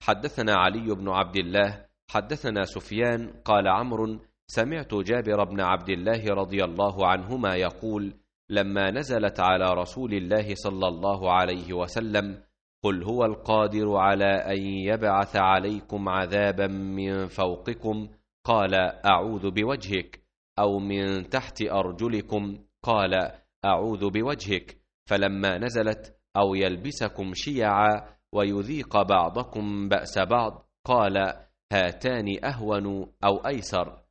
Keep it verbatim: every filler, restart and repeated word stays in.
حدثنا علي بن عبد الله حدثنا سفيان قال عمرو سمعت جابر بن عبد الله رضي الله عنهما يقول لما نزلت على رسول الله صلى الله عليه وسلم قل هو القادر على أن يبعث عليكم عذابا من فوقكم قال أعوذ بوجهك أو من تحت أرجلكم قال أعوذ بوجهك فلما نزلت أو يلبسكم شيعا ويذيق بعضكم بأس بعض قال هاتان أهون أو أيسر